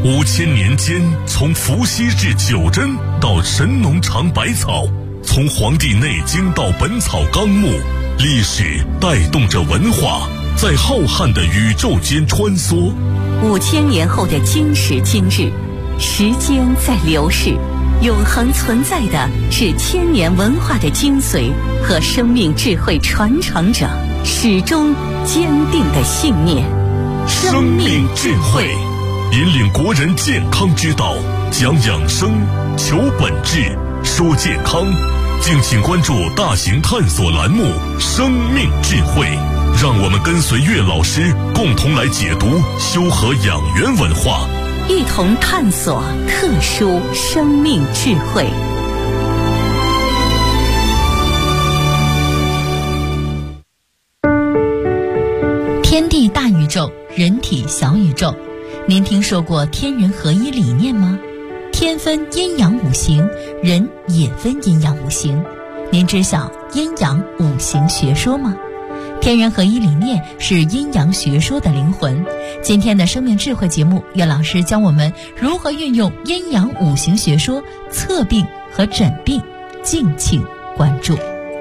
5000年间，从伏羲至九真到神农尝百草，从《黄帝内经》到《本草纲目》，历史带动着文化，在浩瀚的宇宙间穿梭。 5000年后的今时今日，时间在流逝，永恒存在的是千年文化的精髓和生命智慧传承者始终坚定的信念。 生命智慧引领国人健康之道，讲养生，求本质，说健康。敬请关注大型探索栏目《生命智慧》，让我们跟随岳老师共同来解读修和养元文化， 一同探索特殊生命智慧。 天地大宇宙，人体小宇宙。您听说过天人合一理念吗？天分阴阳五行，人也分阴阳五行。您知晓阴阳五行学说吗？天人合一理念是阴阳学说的灵魂。今天的生命智慧节目，岳老师教我们如何运用阴阳五行学说测病和诊病，敬请关注。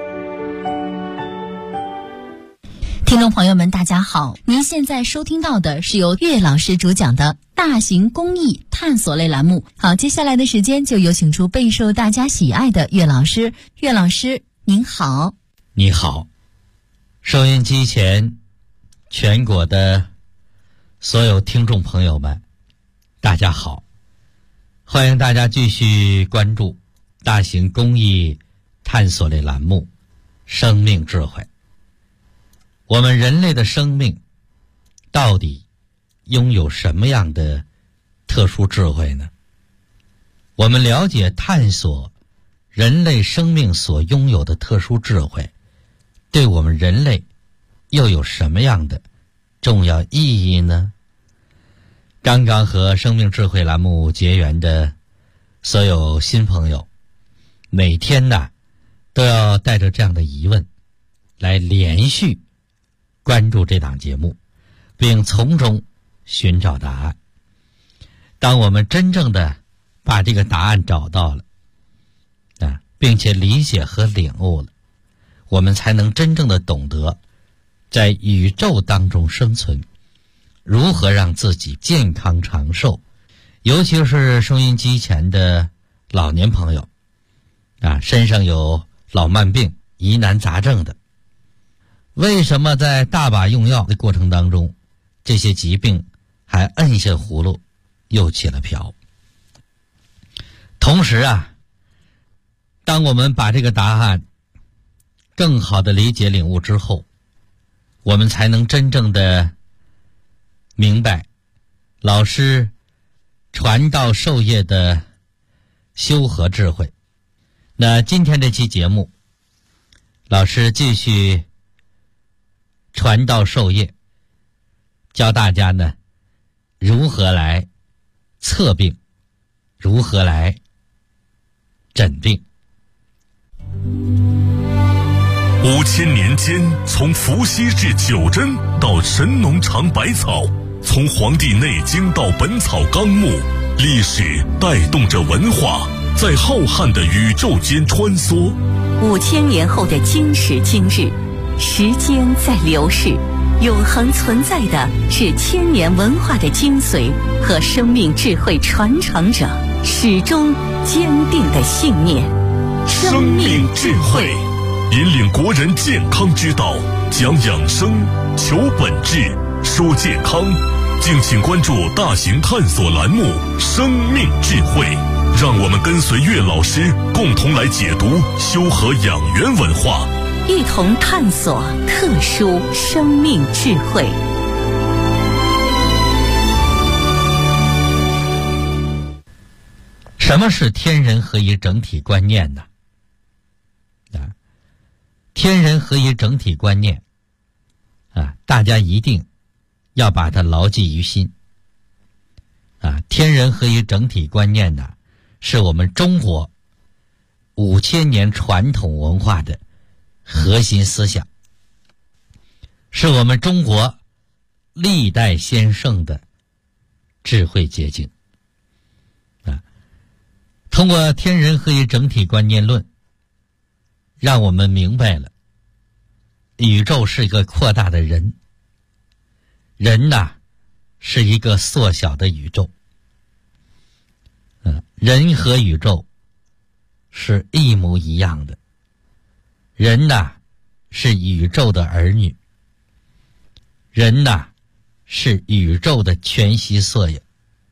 听众朋友们大家好，您现在收听到的是由岳老师主讲的大型公益探索类栏目。好，接下来的时间就有请出备受大家喜爱的岳老师。岳老师您好。 你好，收音机前全国的所有听众朋友们大家好，欢迎大家继续关注大型公益探索类栏目生命智慧。我们人类的生命到底拥有什么样的特殊智慧呢？我们了解探索人类生命所拥有的特殊智慧，对我们人类又有什么样的重要意义呢？刚刚和生命智慧栏目结缘的所有新朋友，每天呢都要带着这样的疑问来连续关注这档节目，并从中寻找答案。当我们真正的把这个答案找到了并且理解和领悟了，我们才能真正的懂得在宇宙当中生存，如何让自己健康长寿。尤其是收音机前的老年朋友身上有老慢病、疑难杂症的，为什么在大把用药的过程当中，这些疾病还摁下葫芦又起了瓢？同时当我们把这个答案更好的理解领悟之后，我们才能真正的明白老师传道授业的修和智慧。那今天这期节目，老师继续传道授业，教大家呢如何来测病，如何来诊病。 5000年间，从伏羲至九真到神农尝百草，从《黄帝内经》到《本草纲目》，历史带动着文化，在浩瀚的宇宙间穿梭。 5000年后的今时今日，时间在流逝，永恒存在的是千年文化的精髓和生命智慧传承者始终坚定的信念。 生命智慧引领国人健康之道，讲养生，求本质，说健康。敬请关注大型探索栏目《生命智慧》，让我们跟随岳老师共同来解读修和养元文化， 一同探索特殊生命智慧。 什么是天人合一整体观念呢？天人合一整体观念大家一定要把它牢记于心天人合一整体观念呢，是我们中国5000年传统文化的核心思想，是我们中国历代先圣的智慧结晶。 通过天人合一整体观念论，让我们明白了宇宙是一个扩大的人，人呐是一个缩小的宇宙。人和宇宙是一模一样的，人呐是宇宙的儿女，人呐是宇宙的全息缩影。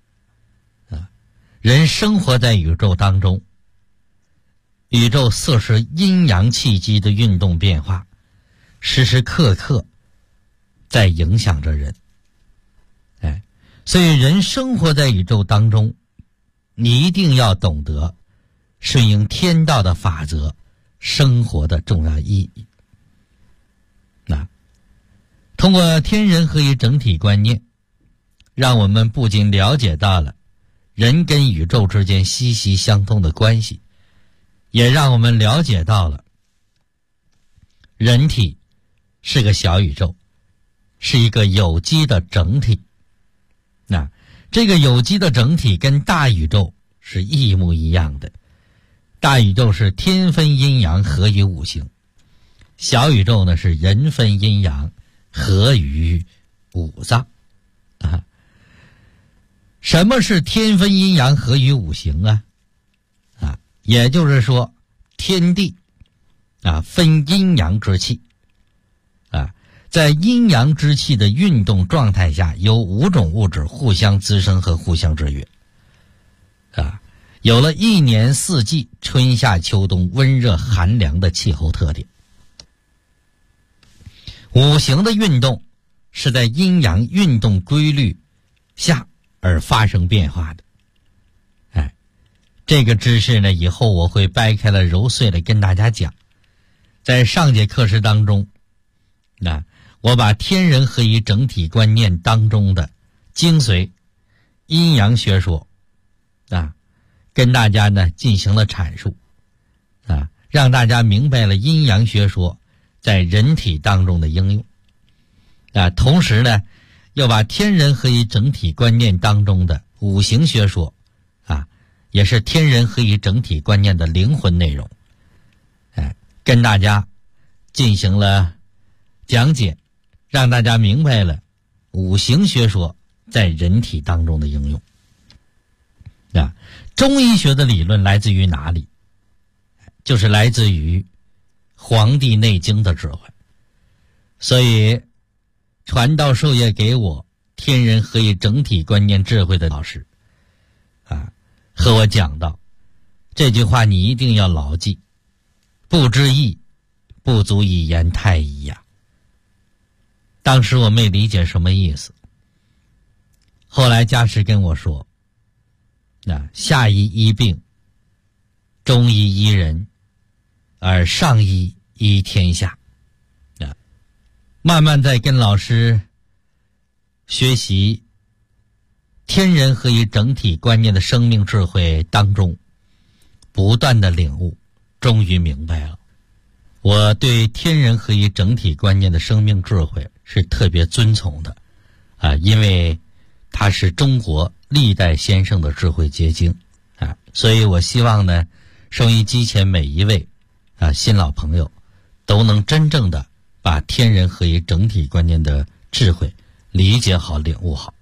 人生活在宇宙当中，宇宙摄食阴阳气机的运动变化，时时刻刻在影响着人。所以人生活在宇宙当中，你一定要懂得顺应天道的法则生活的重要意义。通过天人合一整体观念，让我们不仅了解到了人跟宇宙之间息息相通的关系，也让我们了解到了人体是个小宇宙，是一个有机的整体。这个有机的整体跟大宇宙是一模一样的。大宇宙是天分阴阳合于五行，小宇宙呢是人分阴阳合于五脏。什么是天分阴阳合于五行啊？也就是说天地分阴阳之气。在阴阳之气的运动状态下，有5种物质互相滋生和互相制约。有了一年四季春夏秋冬温热寒凉的气候特点。五行的运动是在阴阳运动规律下而发生变化的。这个知识呢，以后我会掰开了揉碎了跟大家讲。在上节课时当中，我把天人合一整体观念当中的精髓阴阳学说跟大家呢进行了阐述让大家明白了阴阳学说在人体当中的应用同时呢又把天人合一整体观念当中的五行学说也是天人合一整体观念的灵魂内容跟大家进行了讲解，让大家明白了五行学说在人体当中的应用。中医学的理论来自于哪里？就是来自于《黄帝内经》的智慧。所以传道授业给我天人合一整体观念智慧的老师和我讲到这句话，你一定要牢记，不知义不足以言太医呀。当时我没理解什么意思，后来家师跟我说下医医病，中医医人，而上医医天下。慢慢在跟老师学习天人合一整体观念的生命智慧当中，不断的领悟，终于明白了。我对天人合一整体观念的生命智慧是特别尊崇的因为它是中国历代先生的智慧结晶所以我希望呢收音机前每一位新老朋友都能真正的把天人合一整体观念的智慧理解好领悟好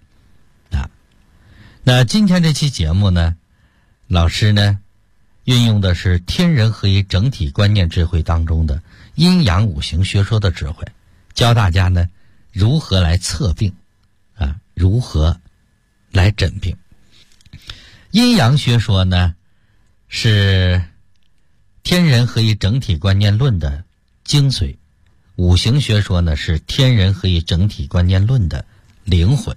那今天这期节目呢，老师呢运用的是天人合一整体观念智慧当中的阴阳五行学说的智慧，教大家呢如何来测病如何来诊病。阴阳学说呢是天人合一整体观念论的精髓，五行学说呢是天人合一整体观念论的灵魂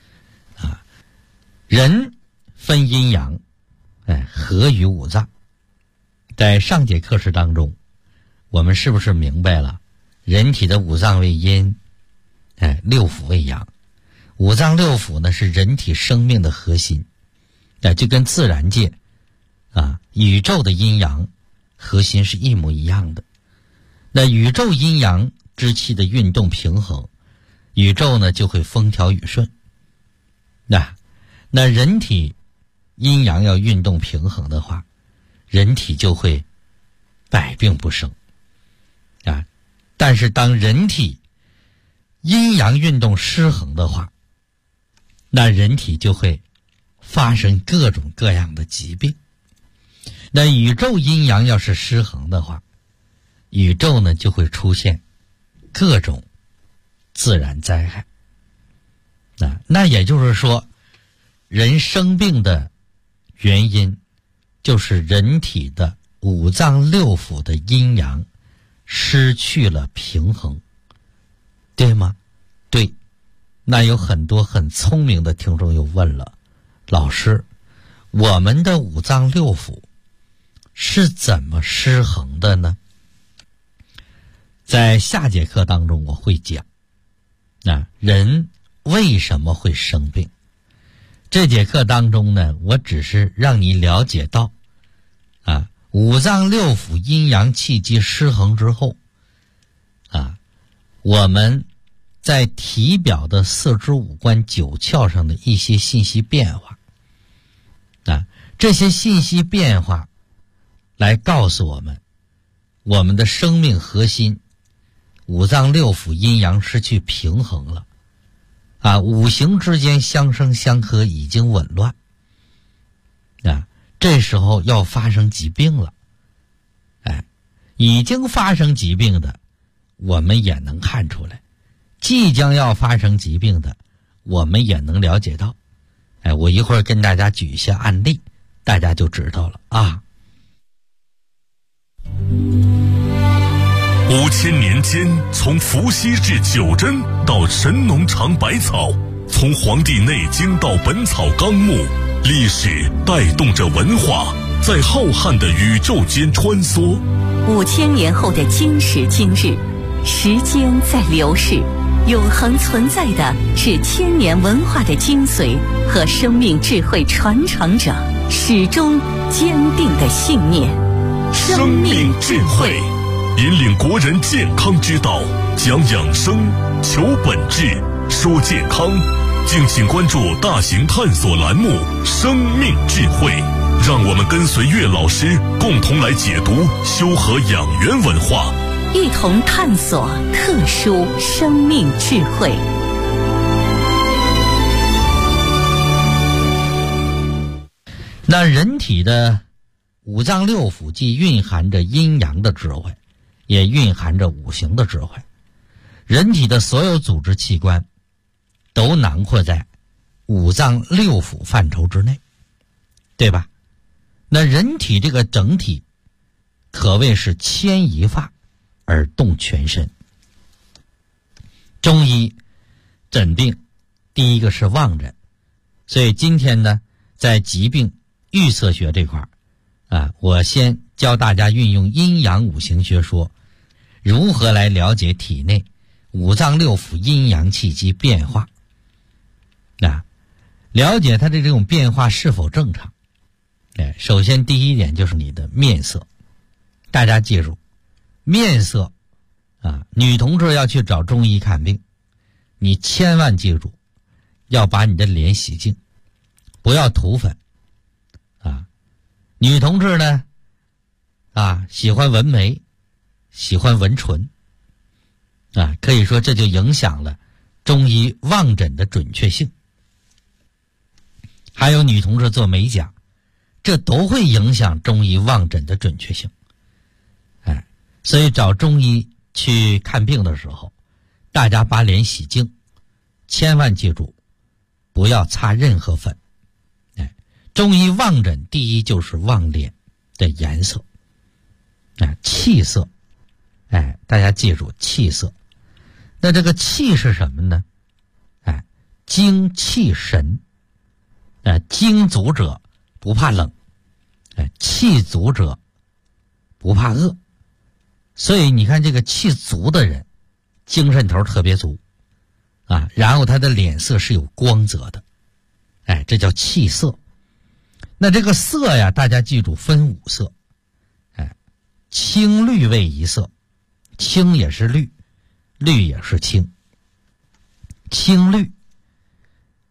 人分阴阳合于五脏。在上节课时当中，我们是不是明白了人体的五脏为阴六腑为阳？五脏六腑呢是人体生命的核心就跟自然界宇宙的阴阳核心是一模一样的。那宇宙阴阳之气的运动平衡，宇宙呢就会风调雨顺。那人体阴阳要运动平衡的话， 人体就会百病不生啊。但是当人体阴阳运动失衡的话，那人体就会发生各种各样的疾病。那宇宙阴阳要是失衡的话，宇宙呢就会出现各种自然灾害。那也就是说，人生病的原因就是人体的五脏六腑的阴阳失去了平衡，对吗？对。那有很多很聪明的听众又问了，老师，我们的五脏六腑是怎么失衡的呢？在下节课当中我会讲人为什么会生病。这节课当中呢，我只是让你了解到五脏六腑阴阳气机失衡之后我们在体表的四肢五官九窍上的一些信息变化这些信息变化来告诉我们，我们的生命核心五脏六腑阴阳失去平衡了五行之间相生相克已经紊乱这时候要发生疾病了。已经发生疾病的我们也能看出来，即将要发生疾病的我们也能了解到。我一会儿跟大家举一些案例，大家就知道了 5000年间，从伏羲至九针到神农尝百草，从《黄帝内经》到《本草纲目》，历史带动着文化在浩瀚的宇宙间穿梭。 5000年后的今时今日，时间在流逝，永恒存在的是千年文化的精髓和生命智慧传承者始终坚定的信念。 生命智慧引领国人健康之道，讲养生，求本质，说健康。敬请关注大型探索栏目《生命智慧》，让我们跟随岳老师共同来解读修和养元文化， 一同探索特殊生命智慧。 那人体的五脏六腑既蕴含着阴阳的智慧，也蕴含着五行的智慧。人体的所有组织器官都囊括在五脏六腑范畴之内，对吧？那人体这个整体可谓是牵一发而动全身。中医诊病第一个是望诊，所以今天呢，在疾病预测学这块我先教大家运用阴阳五行学说，如何来了解体内五脏六腑阴阳气机变化了解它的这种变化是否正常。首先第一点就是你的面色，大家记住，面色女同志要去找中医看病，你千万记住要把你的脸洗净，不要涂粉女同志呢喜欢纹眉，喜欢纹唇可以说这就影响了中医望诊的准确性。还有女同志做美甲，这都会影响中医望诊的准确性。所以找中医去看病的时候，大家把脸洗净，千万记住不要擦任何粉。中医望诊第一就是望脸的颜色气色。大家记住气色。那这个气是什么呢？精气神。精足者不怕冷，气足者不怕饿。所以你看这个气足的人精神头特别足然后他的脸色是有光泽的，这叫气色。那这个色呀，大家记住分五色，青绿为一色，青也是绿，绿也是青。青绿、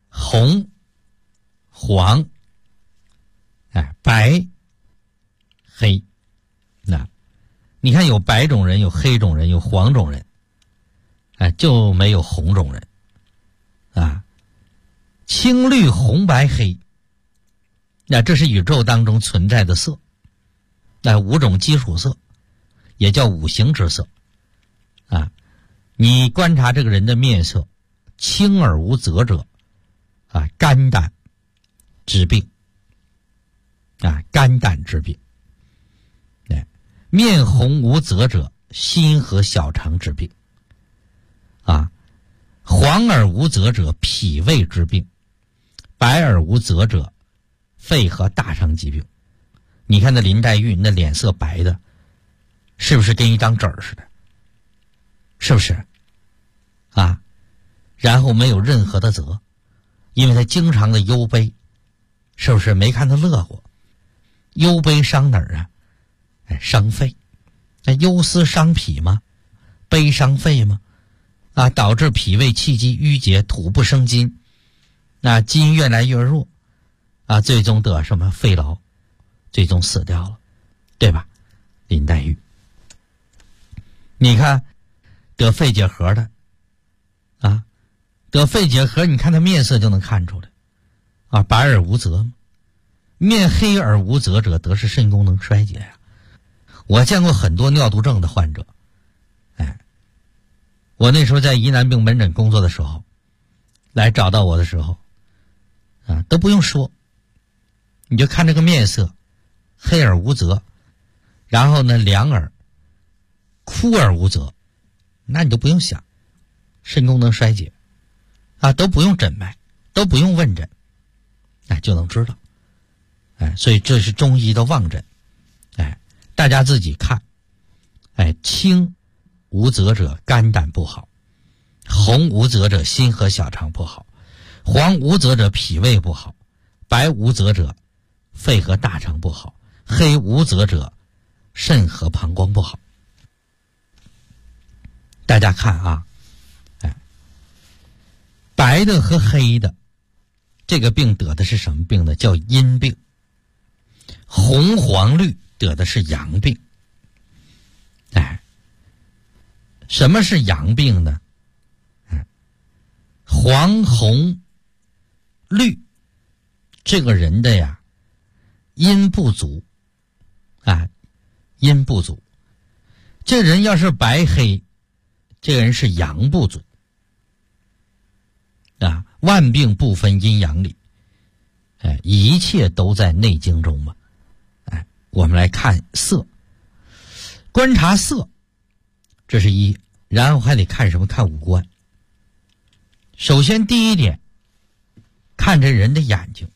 红、黄、白、 黑。那你看有白种人，有黑种人，有黄种人，就没有红种人啊。青绿红白黑，那这是宇宙当中存在的色，那5种基础色，也叫五行之色啊。你观察这个人的面色，青而无泽者啊，肝胆之病啊，肝胆之病。面红无泽者，心和小肠之病啊。黄而无泽者，脾胃之病；白而无泽者，肺和大肠疾病。你看那林黛玉那脸色白的，是不是跟一张纸似的？是不是啊？然后没有任何的泽，因为他经常的忧悲，是不是？没看他乐过。忧悲伤哪儿啊？伤肺。那忧思伤脾吗？悲伤肺吗？啊，导致脾胃气机郁结，土不生金，那筋越来越弱啊，最终得什么肺痨，最终死掉了，对吧？林黛玉，你看得肺结核的啊，得肺结核，你看他面色就能看出来啊，白而无泽嘛。面黑而无泽者，得是肾功能衰竭呀。我见过很多尿毒症的患者，我那时候在疑难病门诊工作的时候，来找到我的时候啊，都不用说，你就看这个面色，黑而无泽，然后呢凉而枯而无泽，那你就不用想，肾功能衰竭啊，都不用诊脉，都不用问诊，就能知道。所以这是中医的望诊。大家自己看。青无泽者肝胆不好，红无泽者心和小肠不好，黄无泽者脾胃不好，白无泽者肺和大肠不好，黑无泽者肾和膀胱不好。大家看啊，白的和黑的这个病得的是什么病呢？叫阴病。红黄绿得的是阳病。什么是阳病呢？黄红绿这个人的呀阴不足啊，阴不足。这人要是白黑，这个人是阳不足啊。万病不分阴阳里，一切都在内经中嘛。我们来看色，观察色，这是一，然后还得看什么？看五官。首先第一点，看这人的眼睛，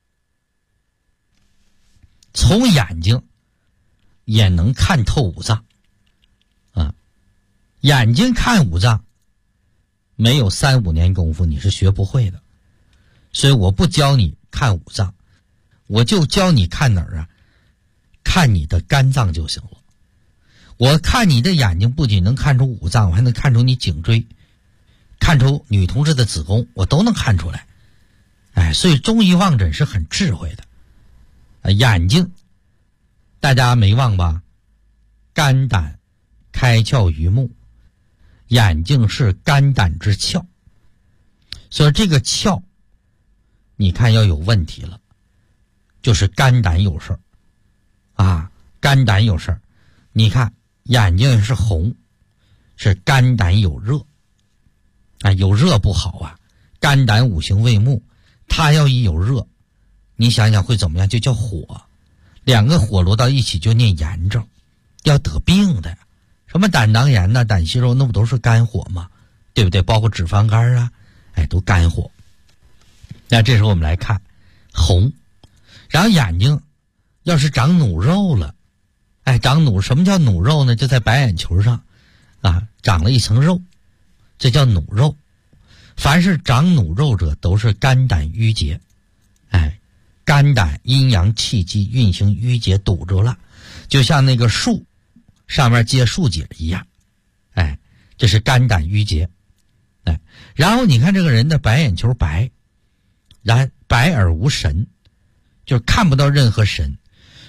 从眼睛也能看透五脏啊。眼睛看五脏，没有3-5年功夫你是学不会的。所以我不教你看五脏，我就教你看哪儿啊？看你的肝脏就行了。我看你的眼睛不仅能看出五脏，我还能看出你颈椎，看出女同志的子宫，我都能看出来。所以中医望诊是很智慧的。眼睛大家没忘吧？肝胆开窍于目，眼睛是肝胆之窍，所以这个窍你看要有问题了，就是肝胆有事儿啊，肝胆有事儿。你看眼睛是红，是肝胆有热啊，有热不好啊。肝胆五行为木，它要一有热，你想想会怎么样？就叫火，两个火摞到一起就念炎症，要得病的。什么胆囊炎呐、胆息肉，那不都是肝火吗？对不对？包括脂肪肝啊，都肝火。那这时候我们来看红，然后眼睛要是长努肉了，长努，什么叫努肉呢？就在白眼球上啊，长了一层肉，这叫努肉。凡是长努肉者都是肝胆郁结，肝胆阴阳气机运行郁结堵住了，就像那个树上面结树结一样，这是肝胆郁结。然后你看这个人的白眼球白，然白而无神，就是看不到任何神，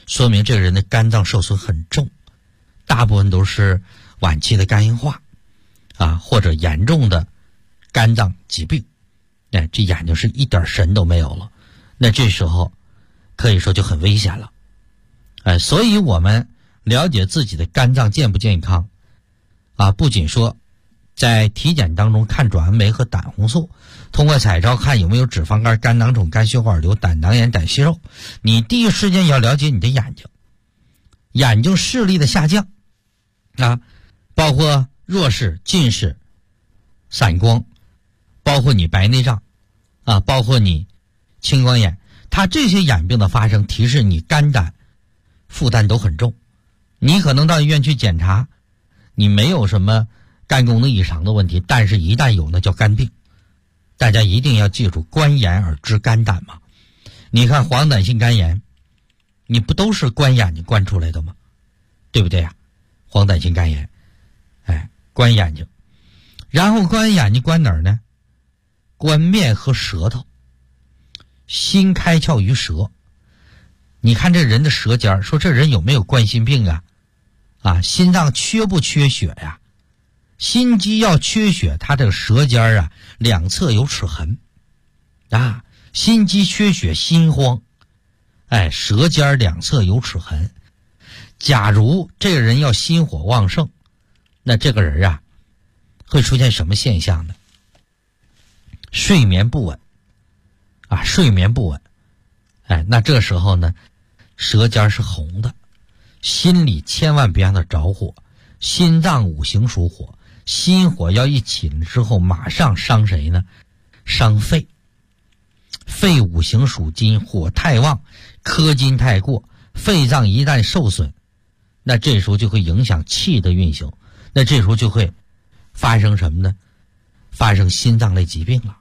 说明这个人的肝脏受损很重，大部分都是晚期的肝硬化或者严重的肝脏疾病。这眼睛是一点神都没有了，那这时候可以说就很危险了。所以我们了解自己的肝脏健不健康不仅说在体检当中看转氨酶和胆红素，通过彩超看有没有脂肪肝、肝囊肿、肝血管瘤、胆囊炎、胆息肉，你第一时间要了解你的眼睛，眼睛视力的下降包括弱视、近视、散光，包括你白内障包括你青光眼，它这些眼病的发生提示你肝胆负担都很重。你可能到医院去检查，你没有什么肝功能异常的问题，但是一旦有那叫肝病。大家一定要记住，观眼而知肝胆嘛。你看黄疸性肝炎，你不都是观眼睛观出来的吗？对不对呀？黄疸性肝炎观眼睛，然后观眼睛观哪儿呢？观面和舌头。心开窍于舌，你看这人的舌尖，说这人有没有冠心病心脏缺不缺血呀？心肌要缺血，他这个舌尖两侧有齿痕心肌缺血心慌，舌尖两侧有齿痕。假如这个人要心火旺盛，那这个人会出现什么现象呢？睡眠不稳睡眠不稳那这时候呢，舌尖是红的。心里千万别让它着火，心脏五行属火，心火要一起了之后马上伤谁呢？伤肺。肺五行属金，火太旺，克金太过，肺脏一旦受损，那这时候就会影响气的运行，那这时候就会发生什么呢？发生心脏类疾病了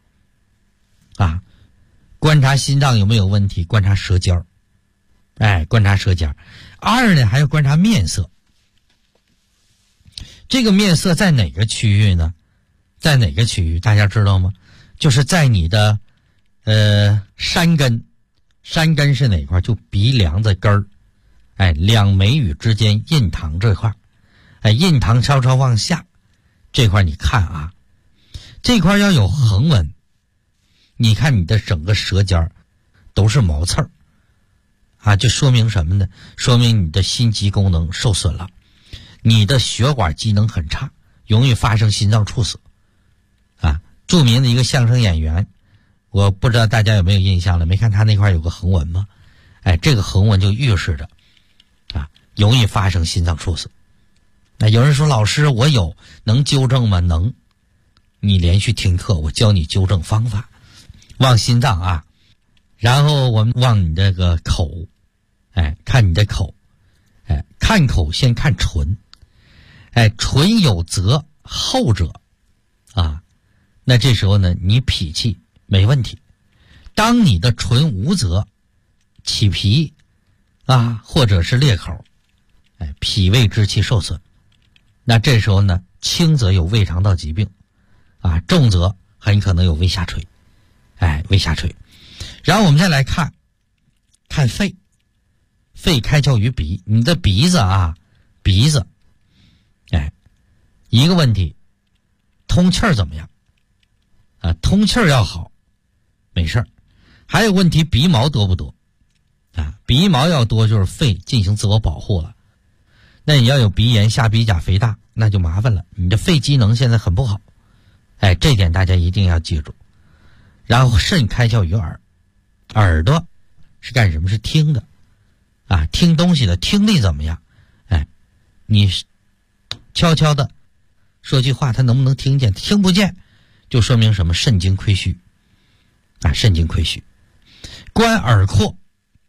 观察心脏有没有问题，观察舌尖观察舌尖。二呢，还要观察面色。这个面色在哪个区域呢？在哪个区域大家知道吗？就是在你的山根。山根是哪块？就鼻梁的根儿两眉宇之间印堂这块印堂稍稍往下这块，你看这块要有横纹，你看你的整个舌尖都是毛刺儿就说明什么呢？说明你的心肌功能受损了，你的血管机能很差，容易发生心脏猝死著名的一个相声演员，我不知道大家有没有印象了，没看他那块有个横纹吗？这个横纹就预示着容易发生心脏猝死。那有人说，老师我有，能纠正吗？能，你连续听课，我教你纠正方法。望心脏然后我们望你这个口看你的口看口先看唇唇有泽后者那这时候呢，你脾气没问题。当你的唇无泽起皮或者是裂口脾胃之气受损，那这时候呢，轻则有胃肠道疾病重则很可能有胃下垂胃下垂。然后我们再来看肺。肺开窍于鼻，你的鼻子鼻子一个问题，通气儿怎么样通气儿要好没事儿。还有问题，鼻毛多不多鼻毛要多就是肺进行自我保护了。那你要有鼻炎、下鼻甲肥大，那就麻烦了，你的肺机能现在很不好这点大家一定要记住。然后肾开窍于耳，耳朵是干什么？是听的听东西的，听力怎么样你悄悄的说句话，他能不能听见？听不见就说明什么？肾精亏虚肾精亏虚。观耳廓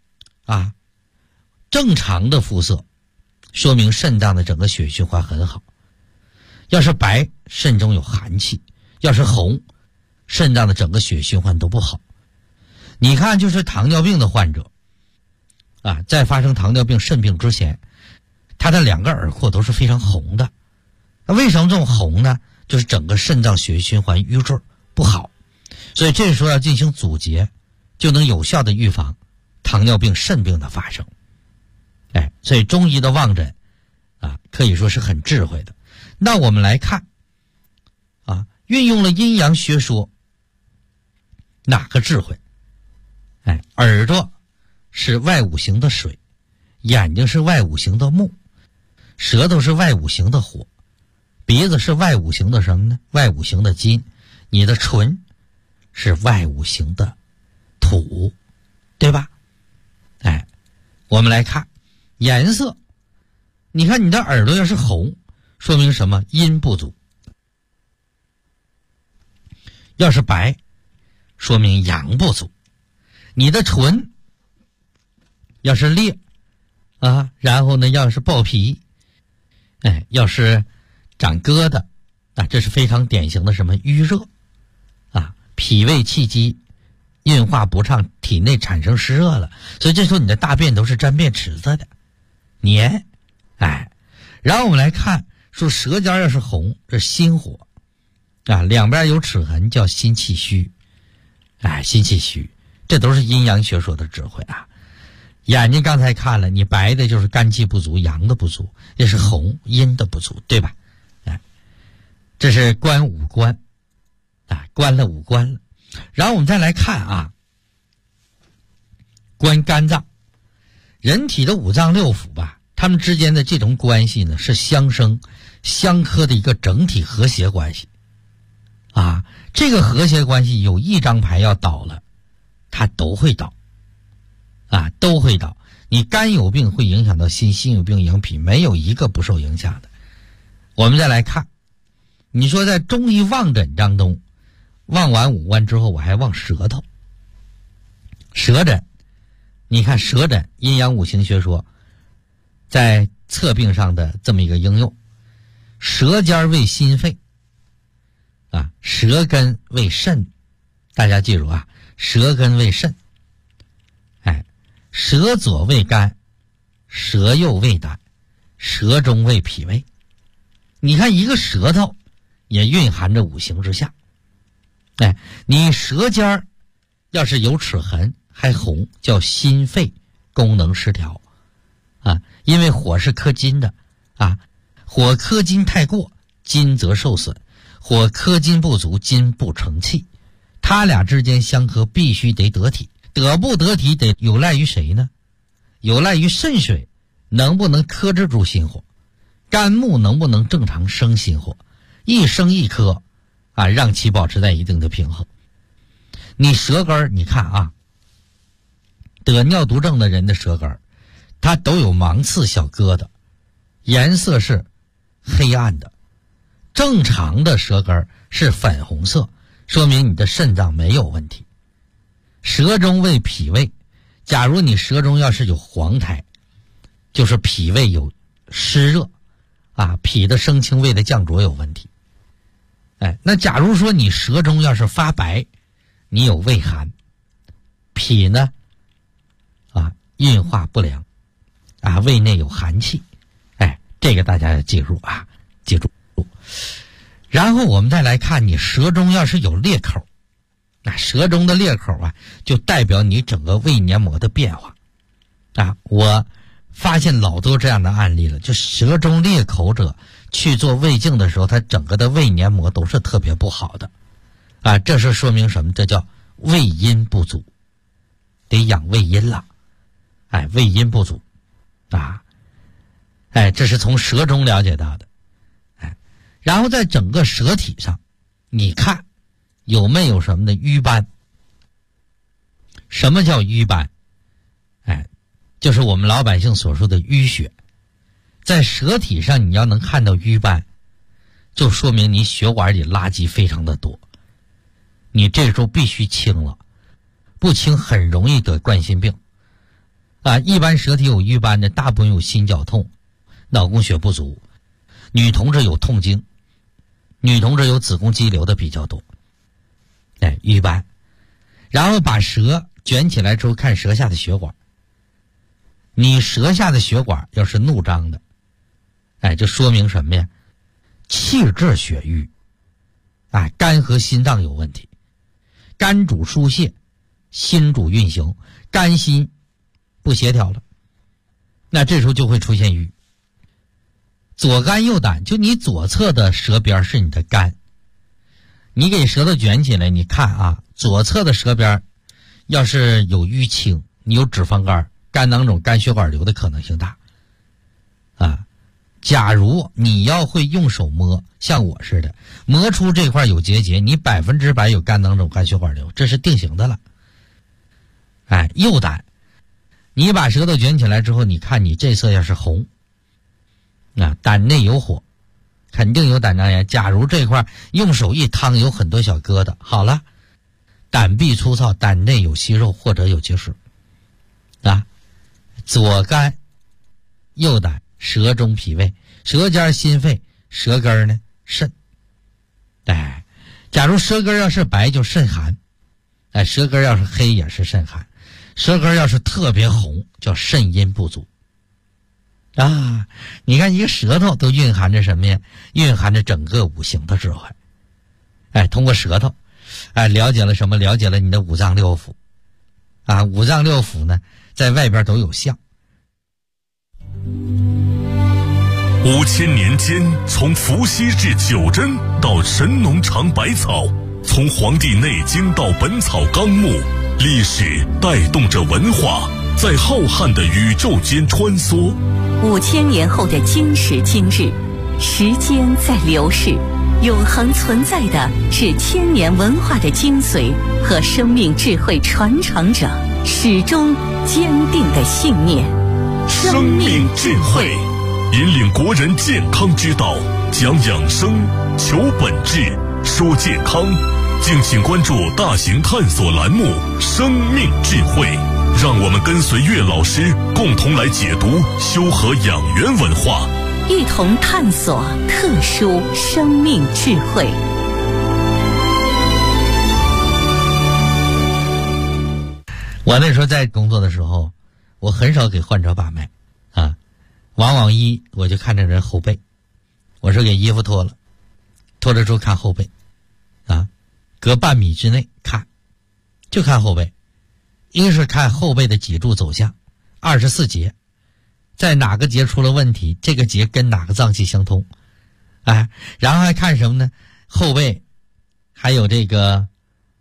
正常的肤色说明肾脏的整个血循环很好。要是白，肾中有寒气；要是红，肾脏的整个血循环都不好。你看，就是糖尿病的患者在发生糖尿病肾病之前，他的两个耳廓都是非常红的。那为什么这么红呢？就是整个肾脏血液循环瘀滞不好，所以这时候要进行阻截，就能有效的预防糖尿病肾病的发生所以中医的望诊啊，可以说是很智慧的。那我们来看啊，运用了阴阳学说，哪个智慧？耳朵是外五行的水，眼睛是外五行的木，舌头是外五行的火，鼻子是外五行的什么呢？外五行的金，你的唇是外五行的土，对吧？我们来看颜色，你看你的耳朵要是红，说明什么？阴不足。要是白，说明阳不足。你的唇要是裂啊，然后呢要是爆皮，要是长疙瘩啊，这是非常典型的什么？淤热啊，脾胃气机运化不畅，体内产生湿热了，所以这时候你的大便都是沾便池子的黏。然后我们来看说舌尖要是红，这心火啊，两边有齿痕叫心气虚。心气虚，这都是阴阳学说的智慧啊。眼睛刚才看了，你白的就是肝气不足，阳的不足，也是红阴的不足，对吧？这是观五官啊，观了五官了。然后我们再来看啊，观肝脏。人体的五脏六腑吧，它们之间的这种关系呢，是相生相克的一个整体和谐关系啊。这个和谐关系有一张牌要倒了，它都会倒啊，都会倒。你肝有病会影响到心，心有病影响脾，没有一个不受影响的。我们再来看，你说在中医望诊当中，望完五官之后我还望舌头。舌诊，你看舌诊阴阳五行学说在测病上的这么一个应用。舌尖为心肺啊，舌根为肾，大家记住啊，舌根为肾。舌左为肝，舌右为胆，舌中为脾胃。你看一个舌头也蕴含着五行之下。你舌尖要是有齿痕还红，叫心肺功能失调啊，因为火是克金的啊，火克金太过，金则受损，火克金不足，金不成气，它俩之间相克必须得得体，得不得体得有赖于谁呢？有赖于肾水能不能克制住心火，肝木能不能正常生心火，一生一克啊，让其保持在一定的平衡。你舌根你看啊，得尿毒症的人的舌根它都有芒刺小疙瘩，颜色是黑暗的。正常的舌根是粉红色，说明你的肾脏没有问题。舌中为脾胃，假如你舌中要是有黄苔，就是脾胃有湿热啊，脾的升清胃的降浊有问题。那假如说你舌中要是发白，你有胃寒，脾呢啊运化不良啊，胃内有寒气。这个大家要记住啊，记住。然后我们再来看，你舌中要是有裂口，那舌中的裂口啊，就代表你整个胃黏膜的变化啊。我发现老多这样的案例了，就舌中裂口者去做胃镜的时候，他整个的胃黏膜都是特别不好的啊。这是说明什么？这叫胃阴不足，得养胃阴了。胃阴不足啊，这是从舌中了解到的。然后在整个舌体上，你看有没有什么的瘀斑？什么叫瘀斑？就是我们老百姓所说的淤血。在舌体上你要能看到瘀斑，就说明你血管里垃圾非常的多，你这时候必须清了，不清很容易得冠心病啊。一般舌体有瘀斑的大部分有心绞痛、脑供血不足，女同志有痛经，女同志有子宫肌瘤的比较多。瘀斑。然后把舌卷起来之后看舌下的血管，你舌下的血管要是怒张的，就说明什么呀？气滞血瘀肝和心脏有问题。肝主疏泄，心主运行，肝心不协调了那这时候就会出现瘀。左肝右胆，就你左侧的舌边是你的肝，你给舌头卷起来，你看啊，左侧的舌边要是有淤青，你有脂肪肝、肝囊肿、肝血管瘤的可能性大啊。假如你要会用手摸，像我似的摸出这块有结节，你100%有肝囊肿、肝血管瘤，这是定型的了。哎，右胆，你把舌头卷起来之后，你看你这侧要是红啊，胆内有火，肯定有胆囊炎。假如这块用手一烫有很多小疙瘩，好了，胆壁粗糙，胆内有息肉或者有结石啊。左肝右胆，舌中脾胃，舌尖心肺，舌根呢肾。哎，假如舌根要是白就肾寒，哎，舌根要是黑也是肾寒，舌根要是特别红叫肾阴不足啊。你看一个舌头都蕴含着什么呀？蕴含着整个五行的智慧。哎，通过舌头哎，了解了什么？了解了你的五脏六腑啊。五脏六腑呢在外边都有象。 5000年间，从伏羲至九针到神农尝百草，从《黄帝内经》到《本草纲目》，历史带动着文化在浩瀚的宇宙间穿梭。 5000年后的今时今日，时间在流逝，永恒存在的是千年文化的精髓和生命智慧传承者始终坚定的信念。 生命智慧引领国人健康之道，讲养生，求本质，说健康。敬请关注大型探索栏目《生命智慧》，让我们跟随岳老师共同来解读修和养元文化， 一同探索特殊生命智慧。 我那时候在工作的时候，我很少给患者把脉啊，往往我就看这人后背，我说给衣服脱了之后看后背啊，隔半米之内看，就看后背。一个是看后背的脊柱走向，24节，在哪个节出了问题，这个节跟哪个脏器相通，哎，然后还看什么呢？后背还有这个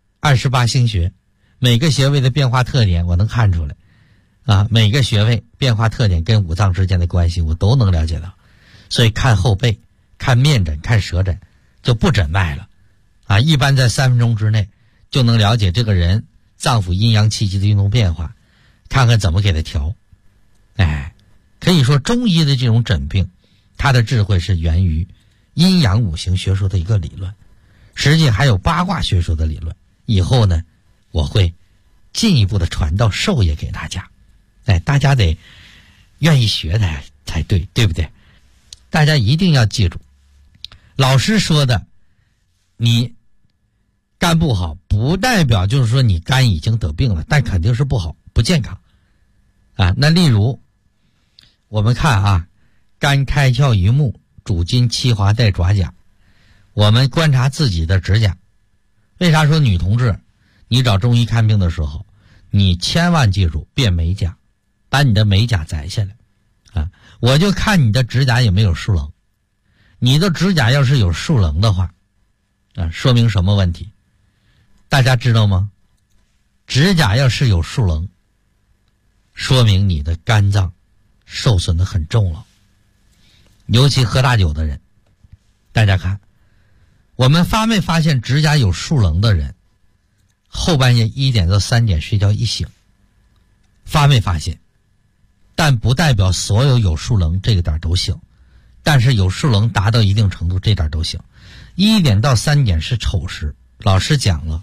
28星穴，每个穴位的变化特点我能看出来啊，每个穴位变化特点跟五脏之间的关系我都能了解到。所以看后背、看面诊、看舌诊就不诊脉了啊，一般在3分钟之内就能了解这个人脏腑阴阳气机的运动变化，看看怎么给他调。哎，可以说中医的这种诊病，它的智慧是源于阴阳五行学说的一个理论，实际还有八卦学说的理论。以后呢，我会进一步的传到授业给大家。哎，大家得愿意学才对，对不对？大家一定要记住，老师说的，你肝不好不代表就是说你肝已经得病了，但肯定是不好不健康啊。那例如我们看啊，肝开窍于目，主筋气滑带爪甲。我们观察自己的指甲，为啥说女同志你找中医看病的时候，你千万记住辨美甲，把你的美甲摘下来啊，我就看你的指甲有没有竖棱。你的指甲要是有竖棱的话啊，说明什么问题？大家知道吗？指甲要是有竖棱，说明你的肝脏受损的很重了。尤其喝大酒的人，大家看，我们发没发现指甲有竖棱的人，后半夜1点到3点睡觉一醒，发没发现？但不代表所有竖棱这个点都醒，但是有竖棱达到一定程度这点都醒。1点到3点是丑时，老师讲了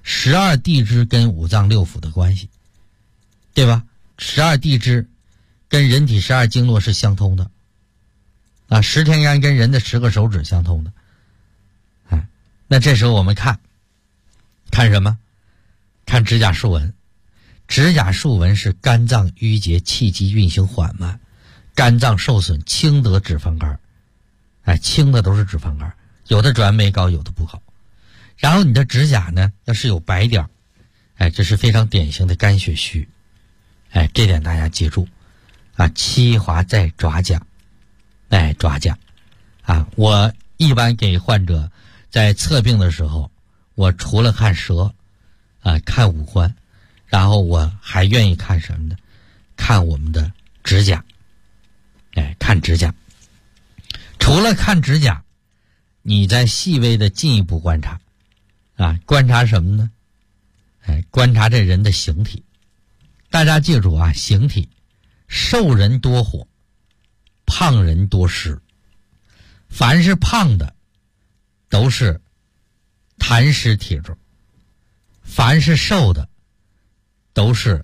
12地支跟五脏六腑的关系，对吧？12地支跟人体12经络是相通的啊，10天干跟人的10个手指相通的。哎，那这时候我们看什么？看指甲竖纹。指甲竖纹是肝脏淤结，气机运行缓慢，肝脏受损，轻得脂肪肝。哎，轻的都是脂肪肝，有的转酶高，有的不高。然后你的指甲呢，要是有白点，哎，这是非常典型的肝血虚。哎，这点大家记住七滑在爪甲，爪甲我一般给患者在测病的时候，我除了看舌看五官，然后我还愿意看什么呢？看我们的指甲，看指甲。除了看指甲，你再细微的进一步观察观察什么呢？观察这人的形体。大家记住形体，瘦人多火，胖人多湿。凡是胖的都是痰湿体质，凡是瘦的都是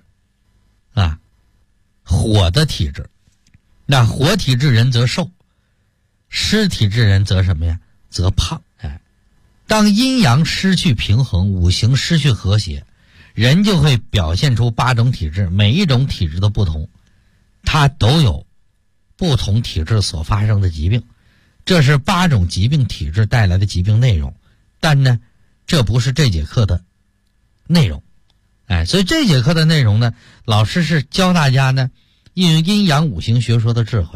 火的体质。那火体质人则瘦，湿体质人则什么呀？则胖。当阴阳失去平衡，五行失去和谐，人就会表现出8种体质，每一种体质的不同，它都有不同体质所发生的疾病。这是8种疾病体质带来的疾病内容，但呢，这不是这节课的内容。所以这节课的内容呢，老师是教大家呢，运用阴阳五行学说的智慧，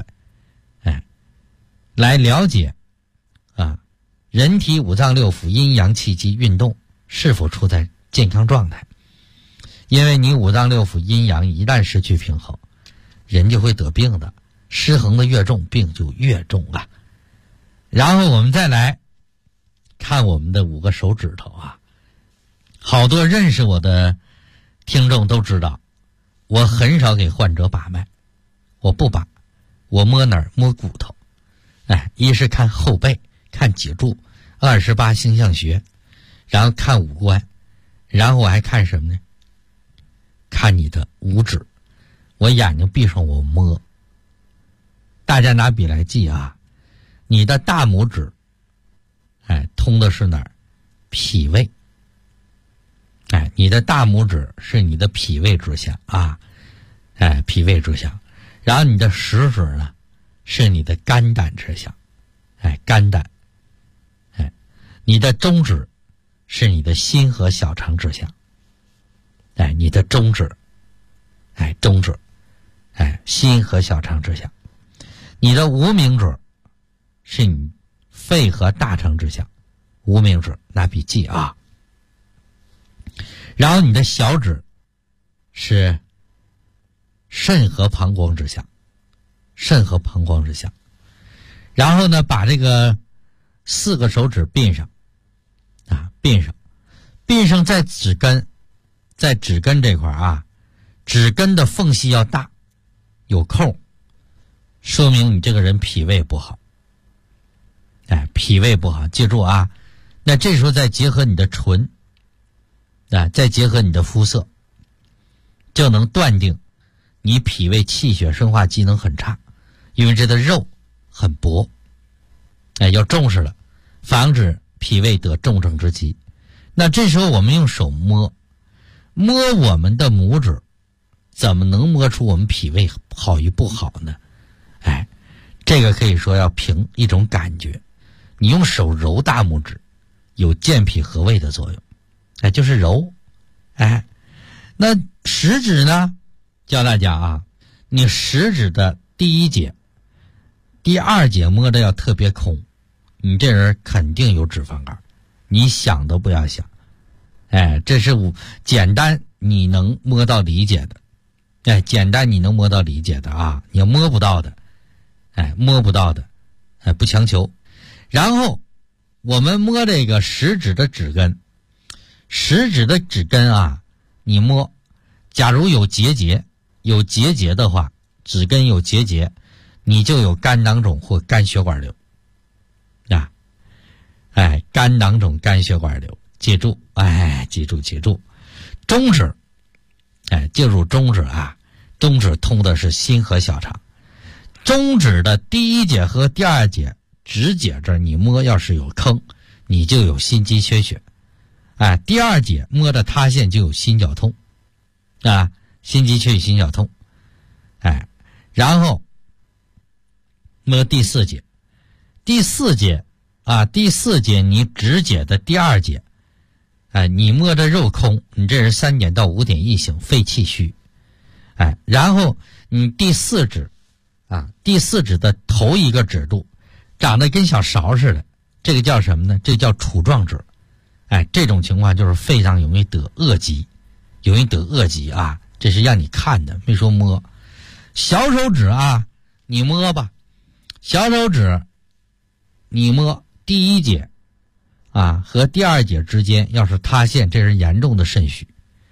来了解人体五脏六腑阴阳气机运动是否处在健康状态。因为你五脏六腑阴阳一旦失去平衡，人就会得病的，失衡的越重，病就越重啊。然后我们再来看我们的5个手指头好多认识我的听众都知道，我很少给患者把脉，我不把，我摸哪儿？摸骨头。一是看后背，看脊柱，28星象学，然后看五官，然后我还看什么呢？看你的五指。我眼睛闭上，我摸。大家拿笔来记你的大拇指通的是哪儿？脾胃。你的大拇指是你的脾胃之象脾胃之象。然后你的食指呢是你的肝胆之象，肝胆。你的中指是你的心和小肠之象，你的中指，中指，心和小肠之象。你的无名指是你肺和大肠之象，无名指拿笔记然后你的小指是肾和膀胱之象，肾和膀胱之象。然后呢，把这个4个手指并上并上在指根，在指根这块指根的缝隙要大，有空，说明你这个人脾胃不好。脾胃不好，记住那这时候再结合你的唇，再结合你的肤色，就能断定你脾胃气血生化机能很差，因为这的肉很薄。要重视了，防止脾胃得重症之疾。那这时候我们用手摸我们的拇指，怎么能摸出我们脾胃好与不好呢？这个可以说要凭一种感觉。你用手揉大拇指，有健脾和胃的作用，就是揉。那食指呢，教大家你食指的第1节、第2节摸的要特别空，你这人肯定有脂肪肝，你想都不要想。这是简单你能摸到理解的，简单你能摸到理解的你摸不到的，摸不到的，不强求。然后我们摸这个食指的指根，食指的指根你摸，假如有结节的话，指根有结节，你就有肝囊肿或肝血管瘤肝囊肿、肝血管瘤，记住，记住。中指，记住中指中指通的是心和小肠。中指的第1节和第2节指节这你摸，要是有坑，你就有心肌缺血。第2节摸的塌陷就有心绞痛心肌缺血、心绞痛。然后摸第4节，第4节你指节的第2节，你摸着肉空，你这人3点到5点一醒，肺气虚。 然后你第4指第4指的头一个指肚长得跟小勺似的，这个叫什么呢？这叫杵状指。这种情况就是非常容易得恶疾，这是让你看的，没说摸。小手指你摸吧，小手指你摸第1节和第2节之间要是塌陷，这是严重的肾虚，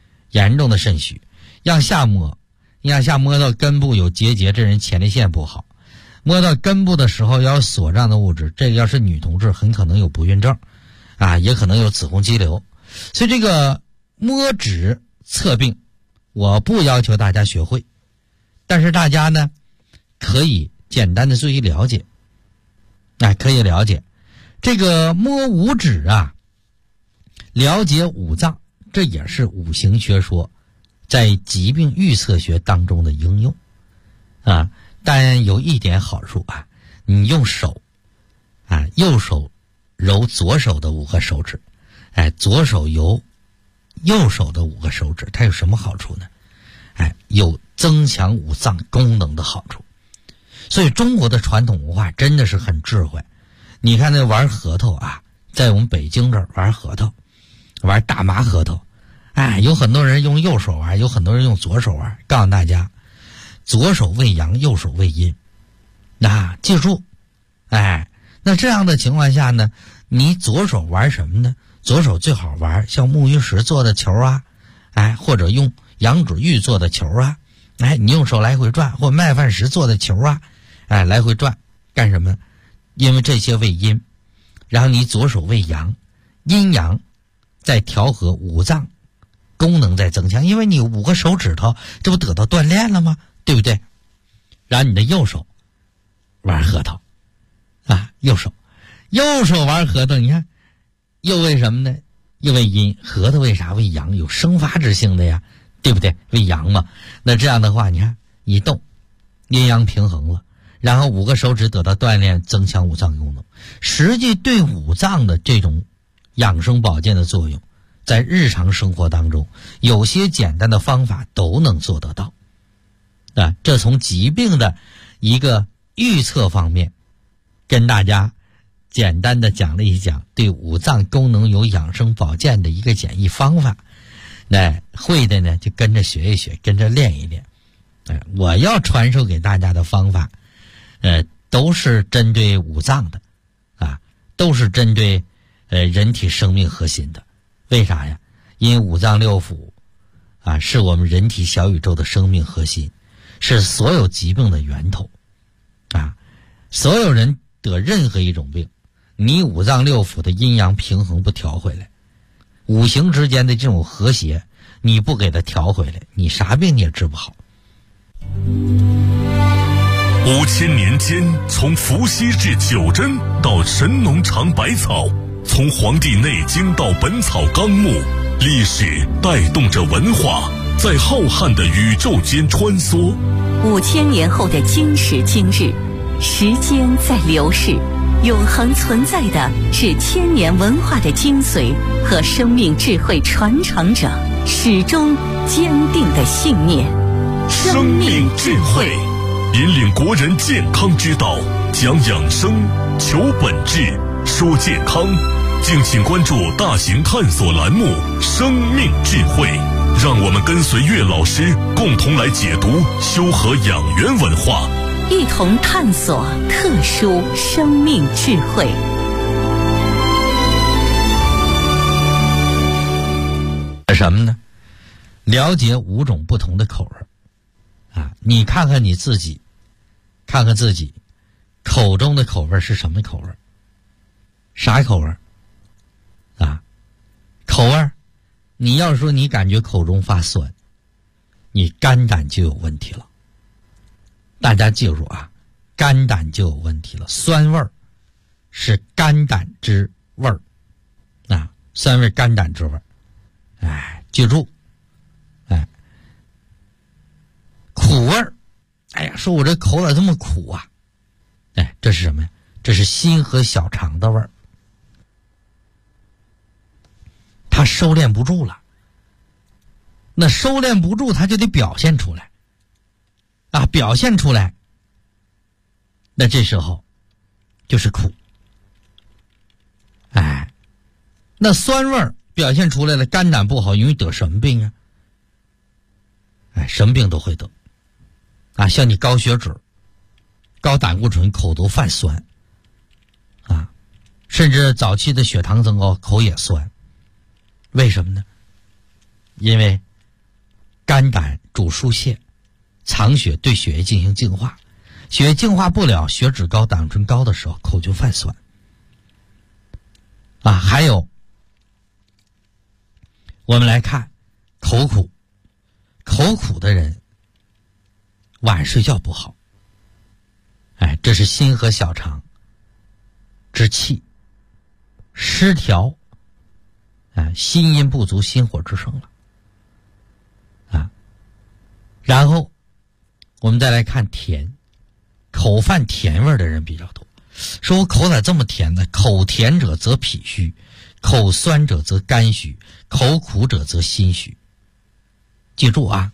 向下摸到根部有结节，这人前列腺不好。摸到根部的时候要有锁胀的物质，这个要是女同志很可能有不孕症也可能有子宫肌瘤。所以这个摸指测病我不要求大家学会，但是大家呢可以简单的做一了解。可以了解这个摸五指了解五脏，这也是五行学说在疾病预测学当中的应用但有一点好处你用手右手揉左手的5个手指，左手揉右手的5个手指，它有什么好处呢？有增强五脏功能的好处。所以中国的传统文化真的是很智慧。你看那玩核桃在我们北京这儿玩核桃，玩大麻核桃，有很多人用右手玩，有很多人用左手玩。告诉大家，左手为阳，右手为阴。记住，那这样的情况下呢，你左手玩什么呢？左手最好玩像木鱼石做的球或者用羊脂玉做的球你用手来回转，或麦饭石做的球来回转干什么？因为这些为阴，然后你左手为阳，阴阳在调和，五脏功能在增强，因为你5个手指头，这不得到锻炼了吗？对不对？然后你的右手玩核桃右手玩核桃，你看又为什么呢？又为阴，核桃为啥？为阳，有生发之性的呀，对不对？为阳嘛。那这样的话，你看一动，阴阳平衡了，然后5个手指得到锻炼，增强五脏功能。实际对五脏的这种养生保健的作用，在日常生活当中，有些简单的方法都能做得到。这从疾病的一个预测方面，跟大家简单的讲了一讲对五脏功能有养生保健的一个简易方法。会的呢就跟着学一学，跟着练一练。我要传授给大家的方法都是针对五脏的都是针对人体生命核心的。为啥呀？因为五脏六腑是我们人体小宇宙的生命核心，是所有疾病的源头所有人得任何一种病，你五脏六腑的阴阳平衡不调回来，五行之间的这种和谐你不给它调回来，你啥病你也治不好。 5000年间，从伏羲至九针到神农尝百草，从《黄帝内经》到《本草纲目》，历史带动着文化在浩瀚的宇宙间穿梭。 5000年后的今时今日，时间在流逝，永恒存在的是千年文化的精髓和生命智慧传承者始终坚定的信念。 生命智慧引领国人健康之道，讲养生，求本质，说健康。敬请关注大型探索栏目《生命智慧》，让我们跟随岳老师共同来解读修和养元文化， 一同探索特殊生命智慧。 什么呢？了解5种不同的口味你看看你自己，看看自己口中的口味是什么口味？啥口味口味，你要说你感觉口中发酸，你肝胆就有问题了。大家记住肝胆就有问题了。酸味是肝胆之味酸味肝胆之味记住苦味说我这口咋这么苦这是什么呀？这是心和小肠的味儿，它收敛不住了。那收敛不住，它就得表现出来啊表现出来，那这时候就是苦。哎，那酸味儿表现出来了，肝胆不好，容易得什么病啊？哎，什么病都会得啊，像你高血脂、高胆固醇，口都泛酸啊，甚至早期的血糖增高，口也酸。为什么呢？因为肝胆主疏泄，藏血对血液进行净化，血液净化不了，血脂高、胆固醇高的时候，口就泛酸啊。还有我们来看口苦，口苦的人晚睡觉不好，哎，这是心和小肠之气失调，哎，心阴不足，心火之盛了啊。然后我们再来看甜，口泛甜味的人比较多。说我口咋这么甜呢？口甜者则脾虚，口酸者则肝虚，口苦者则心虚。记住啊，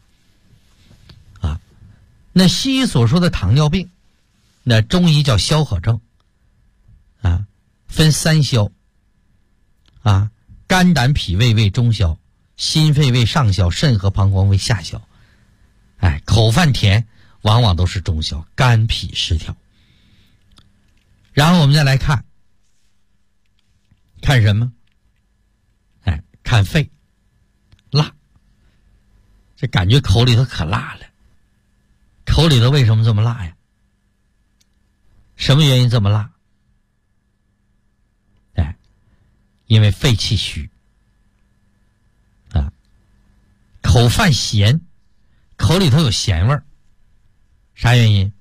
那西医所说的糖尿病，那中医叫消渴症啊，分三消啊，肝胆脾胃为中消，心肺为上消，肾和膀胱为下消。哎，口泛甜往往都是中消，肝脾失调。然后我们再来看什么？哎，看肺，辣，这感觉口里头可辣了。口里头为什么这么辣呀？什么原因这么辣？哎，因为肺气虚啊，口泛咸，口里头有咸味儿，啥原因？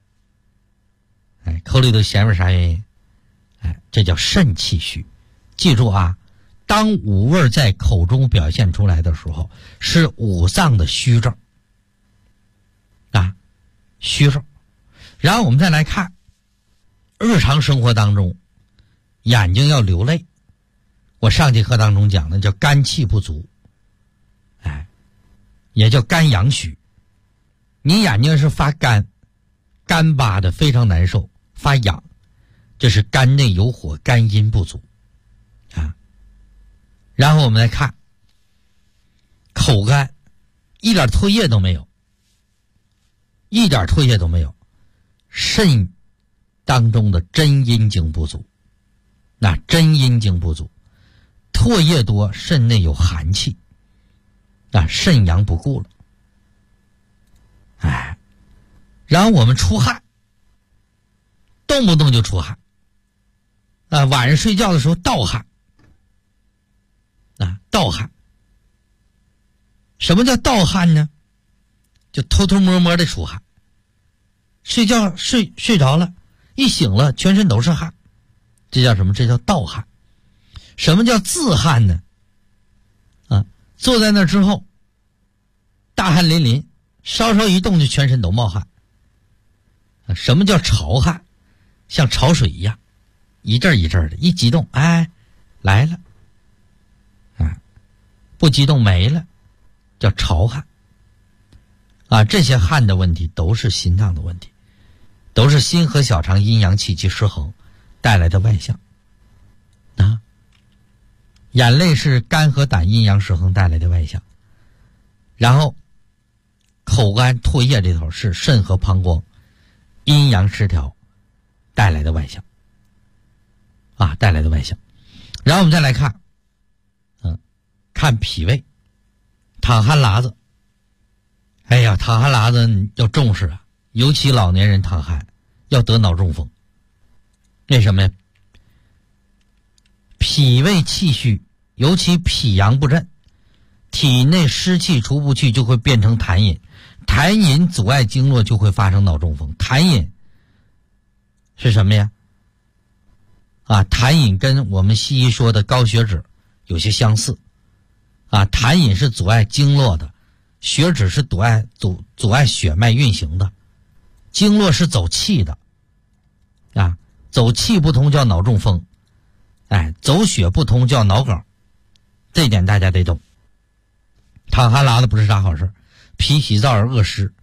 哎，口里头咸味啥原因？哎，这叫肾气虚。记住啊，当五味在口中表现出来的时候，是五脏的虚症啊，虚症。然后我们再来看日常生活当中，眼睛要流泪。我上节课当中讲的叫肝气不足，哎，也叫肝阳虚。你眼睛是发干巴的，非常难受，发痒，这是肝内有火，肝阴不足啊。然后我们来看口干，一点唾液都没有，一点唾液都没有，肾当中的真阴经不足。那真阴经不足，唾液多，肾内有寒气啊，肾阳不顾了。哎，然后我们出汗，动不动就出汗啊，晚上睡觉的时候盗汗啊，盗汗。什么叫盗汗呢？就偷偷摸摸的出汗，睡觉睡着了，一醒了全身都是汗，这叫什么？这叫盗汗。什么叫自汗呢？啊，坐在那之后大汗淋漓，稍稍一动就全身都冒汗。什么叫潮汗？像潮水一样，一阵一阵的，一激动，哎，来了，啊，不激动没了，叫潮汗。啊，这些汗的问题都是心脏的问题，都是心和小肠阴阳气机失衡带来的外象。啊，眼泪是肝和胆阴阳失衡带来的外象，然后口干唾液这头是肾和膀胱阴阳失调带来的外象啊，带来的外象。然后我们再来看看脾胃，淌汗喇子。哎呀，淌汗喇子要重视啊，尤其老年人淌汗要得脑中风。为什么呀？脾胃气虚，尤其脾阳不振，体内湿气除不去，就会变成痰饮，痰饮阻碍经络，就会发生脑中风。痰饮是什么呀？啊，痰饮跟我们西医说的高血脂有些相似啊，痰饮是阻碍经络的，血脂是阻碍血脉运行的，经络是走气的啊，走气不通叫脑中风，哎，走血不通叫脑梗，这一点大家得懂。淌汗喇子不是啥好事，脾喜燥而恶湿，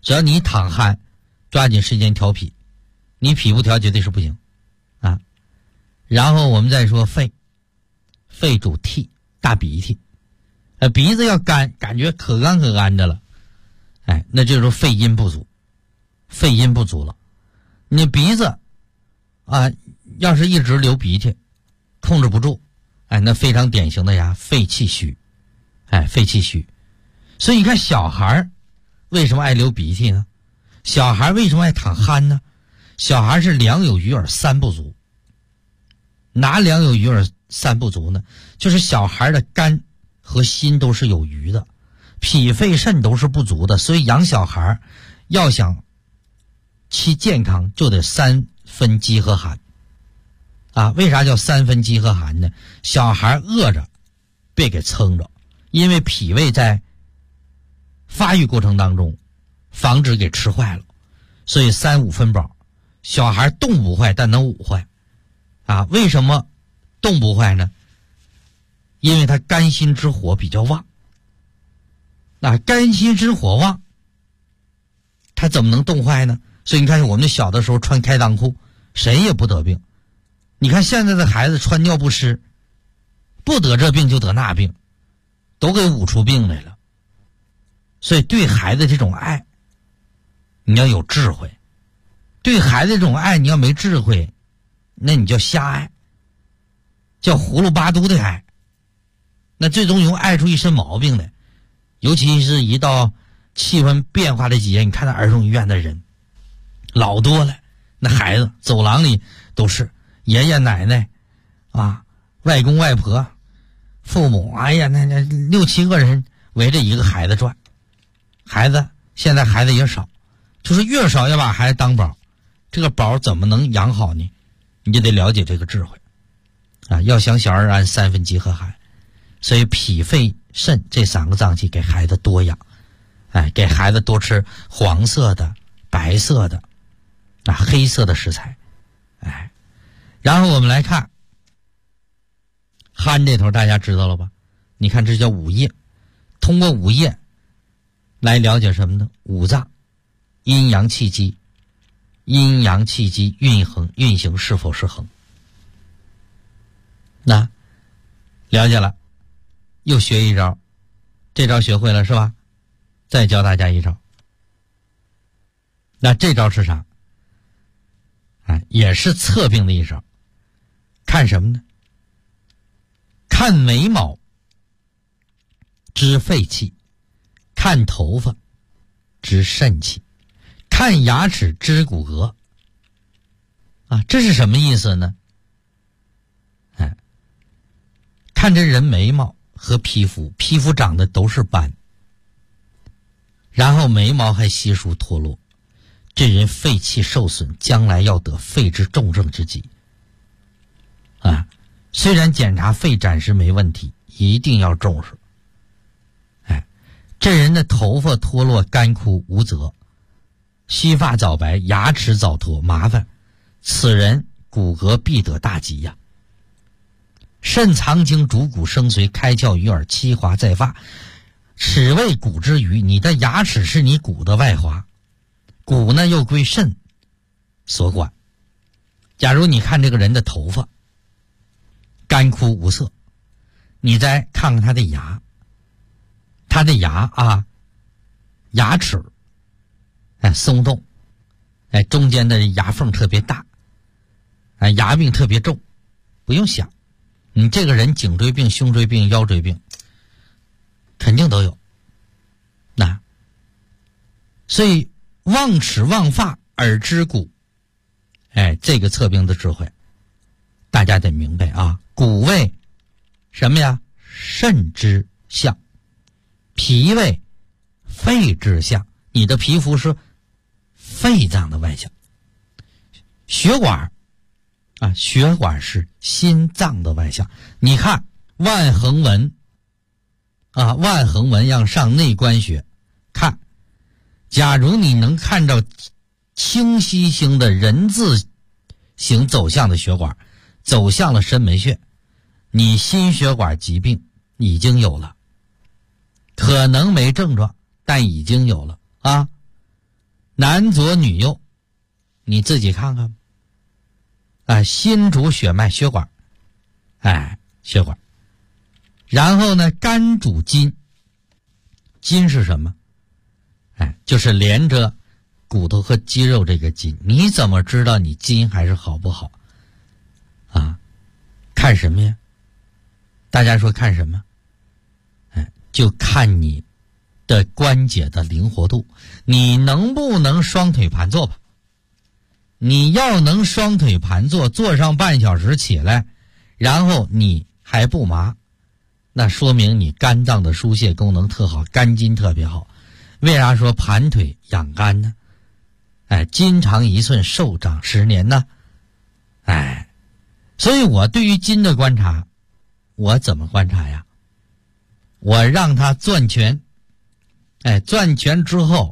只要你一淌汗，抓紧时间调脾，你脾不调绝对是不行啊。然后我们再说肺，肺主涕，大鼻涕，鼻子要干，感觉可干可干的了，那就是肺阴不足，肺阴不足了。你鼻子啊，要是一直流鼻涕，控制不住，那非常典型的呀，肺气虚，肺气虚。所以你看小孩为什么爱流鼻涕呢？小孩为什么爱淌汗呢？小孩是两有余而三不足。哪两有余而三不足呢？就是小孩的肝和心都是有余的，脾肺肾都是不足的。所以养小孩要想其健康，就得三分饥和寒啊。为啥叫三分饥和寒呢？小孩饿着别给撑着，因为脾胃在发育过程当中防止给吃坏了，所以3、5分饱。小孩冻不坏，但能捂坏啊。为什么冻不坏呢？因为他肝心之火比较旺，肝心之火旺，他怎么能冻坏呢？所以你看我们小的时候穿开裆裤，谁也不得病。你看现在的孩子穿尿不湿，不得这病就得那病，都给捂出病来了。所以对孩子这种爱，你要有智慧。对孩子这种爱，你要没智慧，那你叫瞎爱，叫葫芦巴嘟的爱，那最终容易爱出一身毛病来。尤其是一到气温变化的季节，你看那儿童医院的人老多了，那孩子走廊里都是爷爷奶奶啊，外公外婆、父母，哎呀，那6、7个人围着一个孩子转。孩子现在孩子也少，就是越少要把孩子当宝，这个宝怎么能养好呢？你就得了解这个智慧啊！要想小儿安，三分饥和寒，所以脾肺肾这3个脏器给孩子多养，给孩子多吃黄色的、白色的、黑色的食材，然后我们来看寒这头，大家知道了吧？你看这叫五液，通过五液来了解什么呢？五脏阴阳气机，阴阳气机运行是否是恒。那了解了，又学一招，这招学会了是吧？再教大家一招。那这招是啥？也是测病的一招。看什么呢？看眉毛知肺气，看头发知肾气，看牙齿知骨骼这是什么意思呢？看这人眉毛和皮肤长的都是斑，然后眉毛还稀疏脱落，这人肺气受损，将来要得肺之重症之疾虽然检查肺暂时没问题，一定要重视。这人的头发脱落、干枯无泽，须发早白，牙齿早脱，麻烦，此人骨骼必得大疾呀。肾藏精，主骨生髓，开窍于耳，七华在发，齿为骨之余。你的牙齿是你骨的外华，骨呢又归肾所管。假如你看这个人的头发干枯无色，你再看看他的牙，牙齿松动，中间的牙缝特别大，牙病特别重，不用想，你这个人颈椎病、胸椎病、腰椎病肯定都有。所以望齿望发耳知骨，这个测病的智慧大家得明白啊。骨为什么呀？肾之象，脾为肺之象，你的皮肤是肺脏的外象。血管血管是心脏的外象。你看万横纹要上内关穴看，假如你能看到清晰型的人字形走向的血管走向了深门穴，你心血管疾病已经有了，可能没症状，但已经有了男左女右，你自己看看。心主血脉血管，血管。然后呢，肝主筋，筋是什么？就是连着骨头和肌肉这个筋。你怎么知道你筋还是好不好？看什么呀？大家说看什么？就看你的关节的灵活度，你能不能双腿盘坐吧？你要能双腿盘坐，坐上半小时起来，然后你还不麻，那说明你肝脏的疏泄功能特好，肝筋特别好。为啥说盘腿养肝呢？筋长1寸，寿长10年呢。所以我对于筋的观察，我怎么观察呀？我让它攥拳，攥拳之后，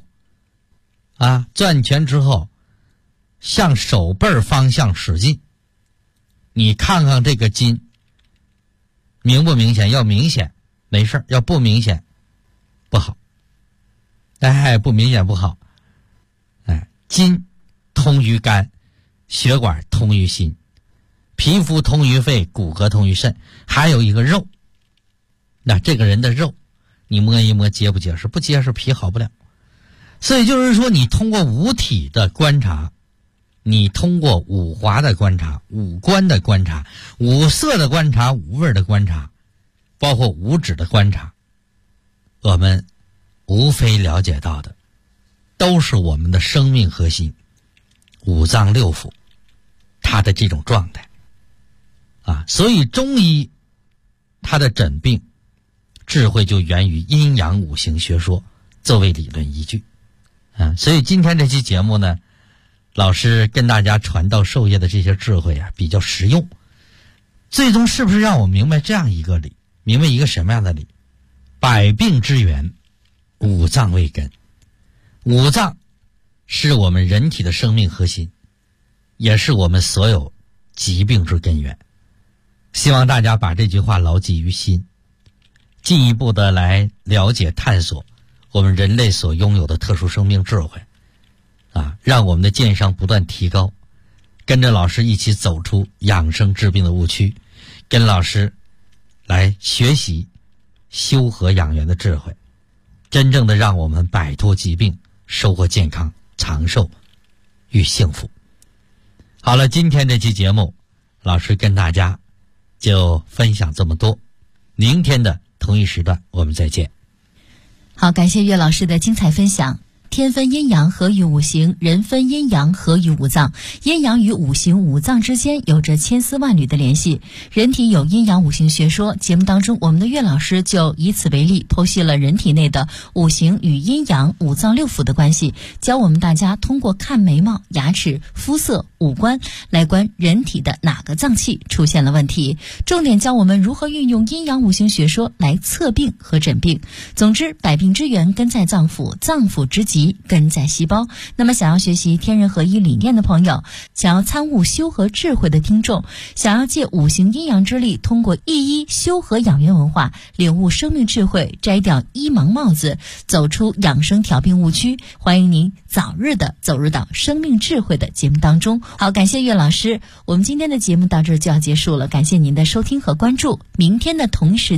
向手背方向使劲。你看看这个筋明不明显？要明显没事，要不明显不好。不明显不好。筋通于肝，血管通于心，皮肤通于肺，骨骼通于肾，还有一个肉。那这个人的肉，你摸一摸结不结实？不结实，皮好不了。所以就是说，你通过五体的观察，你通过五华的观察，五官的观察，五色的观察，五味的观察，包括五指的观察，我们无非了解到的都是我们的生命核心，五脏六腑它的这种状态。所以中医它的诊病智慧就源于阴阳五行学说作为理论依据。所以今天这期节目呢，老师跟大家传道授业的这些智慧比较实用，最终是不是让我明白这样一个理？明白一个什么样的理？百病之源，五脏为根。五脏是我们人体的生命核心，也是我们所有疾病之根源。希望大家把这句话牢记于心，进一步的来了解探索我们人类所拥有的特殊生命智慧，让我们的健商不断提高，跟着老师一起走出养生治病的误区，跟老师来学习修和养元的智慧，真正的让我们摆脱疾病，收获健康、长寿与幸福。好了，今天这期节目老师跟大家就分享这么多，明天的同一时段我们再见。 好，感谢岳老师的精彩分享。天分阴阳，合于五行；人分阴阳，合于五脏。阴阳与五行、五脏之间有着千丝万缕的联系。人体有阴阳五行学说，节目当中我们的岳老师就以此为例，剖析了人体内的五行与阴阳、五脏六腑的关系，教我们大家通过看眉毛、牙齿、肤色、五官来观人体的哪个脏器出现了问题，重点教我们如何运用阴阳五行学说来测病和诊病。总之，百病之源根在脏腑，脏腑之疾根在细胞。那么想要学习天人合一理念的朋友，想要参悟修和智慧的听众，想要借五行阴阳之力，通过一修和养元文化，领悟生命智慧，摘掉医盲帽子，走出养生调病误区，欢迎您早日的走入到生命智慧的节目当中。好，感谢岳老师，我们今天的节目到这儿就要结束了，感谢您的收听和关注，明天的同时